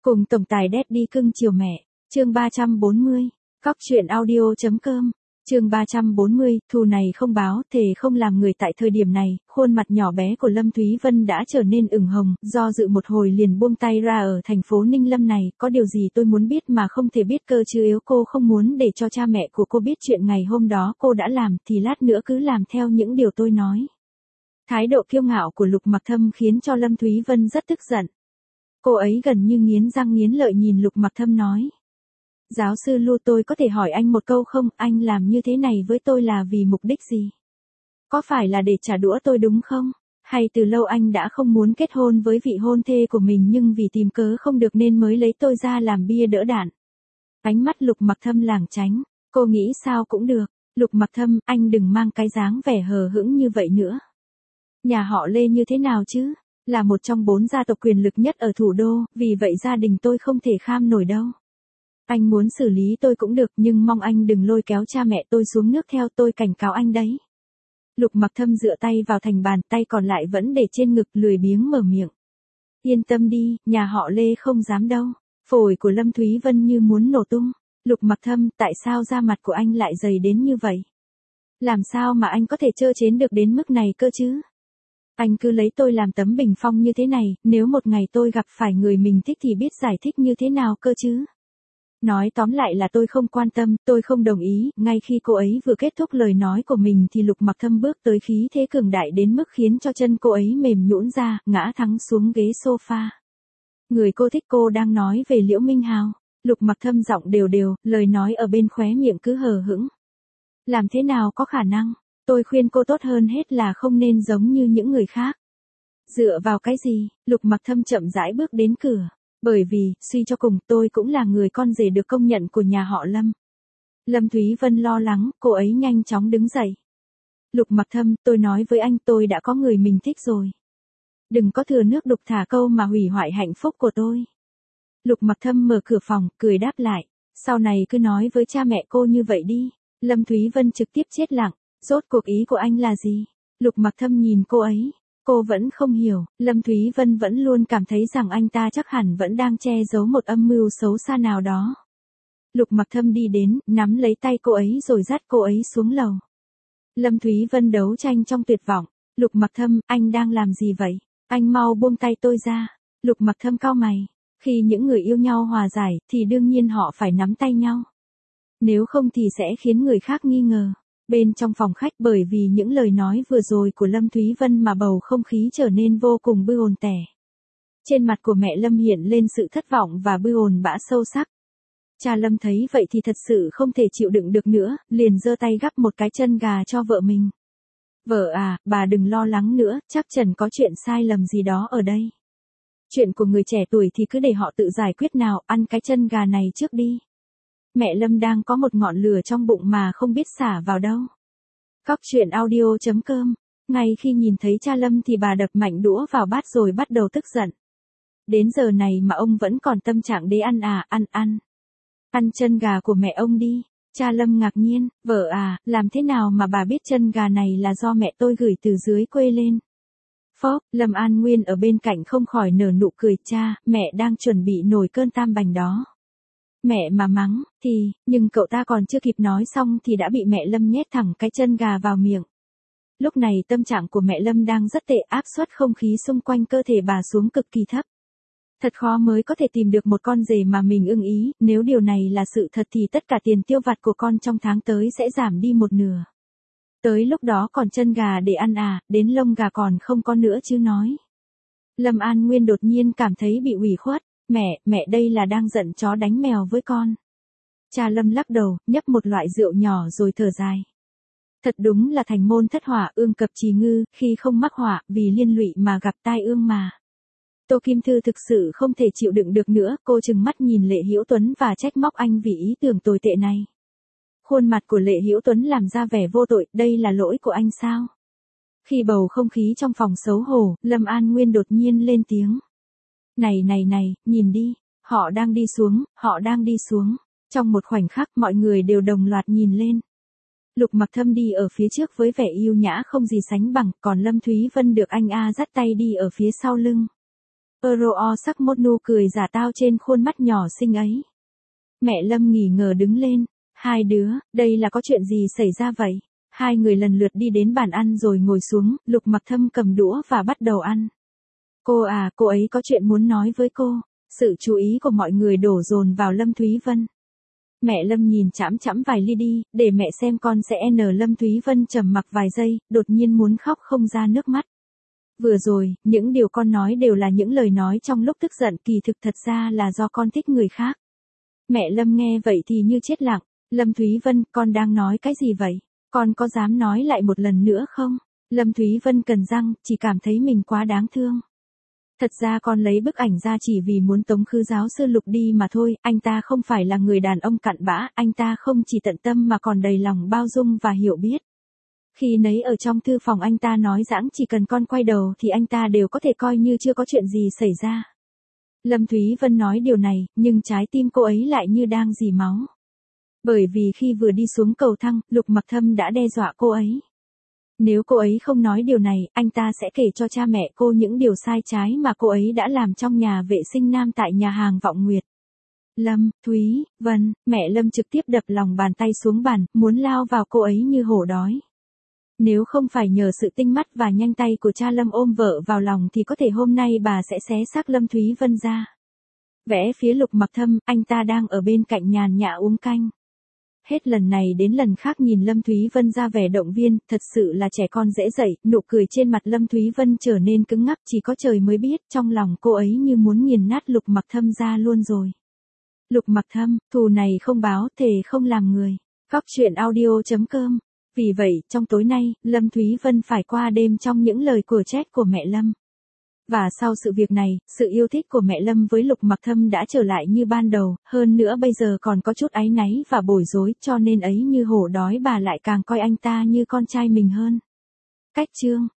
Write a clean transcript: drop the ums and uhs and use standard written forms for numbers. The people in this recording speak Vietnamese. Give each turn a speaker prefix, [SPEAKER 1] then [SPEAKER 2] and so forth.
[SPEAKER 1] Cùng tổng tài Daddy cưng chiều mẹ, chương 340, Cóc truyện audio.com, chương 340, thù này không báo, thề không làm người. Tại thời điểm này, khuôn mặt nhỏ bé của Lâm Thúy Vân đã trở nên ửng hồng, do dự một hồi liền buông tay ra. Ở thành phố Ninh Lâm này, có điều gì tôi muốn biết mà không thể biết cơ chứ? Nếu cô không muốn để cho cha mẹ của cô biết chuyện ngày hôm đó cô đã làm, thì lát nữa cứ làm theo những điều tôi nói. Thái độ kiêu ngạo của Lục Mặc Thâm khiến cho Lâm Thúy Vân rất tức giận. Cô ấy gần như nghiến răng nghiến lợi nhìn Lục Mặc Thâm nói. Giáo sư Lu, tôi có thể hỏi anh một câu không? Anh làm như thế này với tôi là vì mục đích gì? Có phải là để trả đũa tôi đúng không? Hay từ lâu anh đã không muốn kết hôn với vị hôn thê của mình nhưng vì tìm cớ không được nên mới lấy tôi ra làm bia đỡ đạn? Ánh mắt Lục Mặc Thâm lảng tránh. Cô nghĩ sao cũng được. Lục Mặc Thâm, anh đừng mang cái dáng vẻ hờ hững như vậy nữa. Nhà họ Lê như thế nào chứ? Là một trong 4 gia tộc quyền lực nhất ở thủ đô, vì vậy gia đình tôi không thể kham nổi đâu. Anh muốn xử lý tôi cũng được nhưng mong anh đừng lôi kéo cha mẹ tôi xuống nước theo, tôi cảnh cáo anh đấy. Lục Mặc Thâm dựa tay vào thành bàn, tay còn lại vẫn để trên ngực, lười biếng mở miệng. Yên tâm đi, nhà họ Lê không dám đâu. Phổi của Lâm Thúy Vân như muốn nổ tung. Lục Mặc Thâm, tại sao da mặt của anh lại dày đến như vậy? Làm sao mà anh có thể trơ trến được đến mức này cơ chứ? Anh cứ lấy tôi làm tấm bình phong như thế này, nếu một ngày tôi gặp phải người mình thích thì biết giải thích như thế nào cơ chứ? Nói tóm lại là tôi không quan tâm, tôi không đồng ý. Ngay khi cô ấy vừa kết thúc lời nói của mình thì Lục Mặc Thâm bước tới, khí thế cường đại đến mức khiến cho chân cô ấy mềm nhũn ra, ngã thẳng xuống ghế sofa. Người cô thích cô đang nói về Liễu Minh Hào. Lục Mặc Thâm giọng đều đều, lời nói ở bên khóe miệng cứ hờ hững. Làm thế nào có khả năng? Tôi khuyên cô tốt hơn hết là không nên giống như những người khác. Dựa vào cái gì? Lục Mặc Thâm chậm rãi bước đến cửa. Bởi vì, suy cho cùng, tôi cũng là người con rể được công nhận của nhà họ Lâm. Lâm Thúy Vân lo lắng, cô ấy nhanh chóng đứng dậy. Lục Mặc Thâm, tôi nói với anh, tôi đã có người mình thích rồi. Đừng có thừa nước đục thả câu mà hủy hoại hạnh phúc của tôi. Lục Mặc Thâm mở cửa phòng, cười đáp lại. Sau này cứ nói với cha mẹ cô như vậy đi. Lâm Thúy Vân trực tiếp chết lặng. Rốt cuộc ý của anh là gì? Lục Mặc Thâm nhìn cô ấy. Cô vẫn không hiểu, Lâm Thúy Vân vẫn luôn cảm thấy rằng anh ta chắc hẳn vẫn đang che giấu một âm mưu xấu xa nào đó. Lục Mặc Thâm đi đến, nắm lấy tay cô ấy rồi dắt cô ấy xuống lầu. Lâm Thúy Vân đấu tranh trong tuyệt vọng. Lục Mặc Thâm, anh đang làm gì vậy? Anh mau buông tay tôi ra. Lục Mặc Thâm cau mày. Khi những người yêu nhau hòa giải, thì đương nhiên họ phải nắm tay nhau. Nếu không thì sẽ khiến người khác nghi ngờ. Bên trong phòng khách, bởi vì những lời nói vừa rồi của Lâm Thúy Vân mà bầu không khí trở nên vô cùng bư ồn tẻ. Trên mặt của mẹ Lâm hiện lên sự thất vọng và bư ồn bã sâu sắc. Cha Lâm thấy vậy thì thật sự không thể chịu đựng được nữa, liền giơ tay gắp một cái chân gà cho vợ mình. Vợ à, bà đừng lo lắng nữa, chắc chắn có chuyện sai lầm gì đó ở đây. Chuyện của người trẻ tuổi thì cứ để họ tự giải quyết nào, ăn cái chân gà này trước đi. Mẹ Lâm đang có một ngọn lửa trong bụng mà không biết xả vào đâu. Cóc truyện audio.com. Ngay khi nhìn thấy cha Lâm thì bà đập mạnh đũa vào bát rồi bắt đầu tức giận. Đến giờ này mà ông vẫn còn tâm trạng để ăn à? Ăn. Ăn chân gà của mẹ ông đi. Cha Lâm ngạc nhiên, vợ à, làm thế nào mà bà biết chân gà này là do mẹ tôi gửi từ dưới quê lên? Phóp, Lâm An Nguyên ở bên cạnh không khỏi nở nụ cười. Cha, mẹ đang chuẩn bị nồi cơm tam bành đó. Mẹ mà mắng, nhưng cậu ta còn chưa kịp nói xong thì đã bị mẹ Lâm nhét thẳng cái chân gà vào miệng. Lúc này tâm trạng của mẹ Lâm đang rất tệ, áp suất không khí xung quanh cơ thể bà xuống cực kỳ thấp. Thật khó mới có thể tìm được một con rể mà mình ưng ý, nếu điều này là sự thật thì tất cả tiền tiêu vặt của con trong tháng tới sẽ giảm đi một nửa. Tới lúc đó còn chân gà để ăn à, đến lông gà còn không có nữa chứ nói. Lâm An Nguyên đột nhiên cảm thấy bị ủy khuất. Mẹ đây là đang giận chó đánh mèo với con. Cha Lâm lắc đầu, nhấp một loại rượu nhỏ rồi thở dài. Thật đúng là thành môn thất hỏa ương cập trì ngư, khi không mắc họa, vì liên lụy mà gặp tai ương mà. Tô Kim Thư thực sự không thể chịu đựng được nữa, cô trừng mắt nhìn Lệ Hữu Tuấn và trách móc anh vì ý tưởng tồi tệ này. Khuôn mặt của Lệ Hữu Tuấn làm ra vẻ vô tội, đây là lỗi của anh sao? Khi bầu không khí trong phòng xấu hổ, Lâm An Nguyên đột nhiên lên tiếng. Này, nhìn đi, họ đang đi xuống. Trong một khoảnh khắc mọi người đều đồng loạt nhìn lên. Lục Mặc Thâm đi ở phía trước với vẻ yêu nhã không gì sánh bằng, còn Lâm Thúy Vân được anh dắt tay đi ở phía sau lưng. sắc một nụ cười giả tao trên khuôn mắt nhỏ xinh ấy. Mẹ Lâm nghi ngờ đứng lên. Hai đứa, đây là có chuyện gì xảy ra vậy? Hai người lần lượt đi đến bàn ăn rồi ngồi xuống, Lục Mặc Thâm cầm đũa và bắt đầu ăn. Cô à, cô ấy có chuyện muốn nói với cô. Sự chú ý của mọi người đổ dồn vào Lâm Thúy Vân. Mẹ Lâm nhìn chằm chằm vài ly đi, để mẹ xem con sẽ Lâm Thúy Vân trầm mặc vài giây, đột nhiên muốn khóc không ra nước mắt. Vừa rồi, những điều con nói đều là những lời nói trong lúc tức giận, kỳ thực thật ra là do con thích người khác. Mẹ Lâm nghe vậy thì như chết lặng. Lâm Thúy Vân, con đang nói cái gì vậy? Con có dám nói lại một lần nữa không? Lâm Thúy Vân cắn răng, chỉ cảm thấy mình quá đáng thương. Thật ra con lấy bức ảnh ra chỉ vì muốn tống khứ giáo sư Lục đi mà thôi, anh ta không phải là người đàn ông cặn bã, anh ta không chỉ tận tâm mà còn đầy lòng bao dung và hiểu biết. Khi nấy ở trong thư phòng anh ta nói giãng chỉ cần con quay đầu thì anh ta đều có thể coi như chưa có chuyện gì xảy ra. Lâm Thúy Vân nói điều này, nhưng trái tim cô ấy lại như đang rỉ máu. Bởi vì khi vừa đi xuống cầu thang, Lục Mặc Thâm đã đe dọa cô ấy. Nếu cô ấy không nói điều này, anh ta sẽ kể cho cha mẹ cô những điều sai trái mà cô ấy đã làm trong nhà vệ sinh nam tại nhà hàng Vọng Nguyệt. Lâm, Thúy, Vân, mẹ Lâm trực tiếp đập lòng bàn tay xuống bàn, muốn lao vào cô ấy như hổ đói. Nếu không phải nhờ sự tinh mắt và nhanh tay của cha Lâm ôm vợ vào lòng thì có thể hôm nay bà sẽ xé xác Lâm Thúy Vân ra. Vẽ phía Lục Mặc Thâm, anh ta đang ở bên cạnh nhàn nhã uống canh. Hết lần này đến lần khác nhìn Lâm Thúy Vân ra vẻ động viên, thật sự là trẻ con dễ dậy, nụ cười trên mặt Lâm Thúy Vân trở nên cứng ngắc, chỉ có trời mới biết, trong lòng cô ấy như muốn nghiền nát Lục Mặc Thâm ra luôn rồi. Lục Mặc Thâm, thù này không báo, thề không làm người. Góc truyện audio.com. Vì vậy, trong tối nay, Lâm Thúy Vân phải qua đêm trong những lời của trách của mẹ Lâm. Và sau sự việc này, sự yêu thích của mẹ Lâm với Lục Mặc Thâm đã trở lại như ban đầu, hơn nữa bây giờ còn có chút áy náy và bối rối, cho nên ấy như hổ đói bà lại càng coi anh ta như con trai mình hơn. Cách chương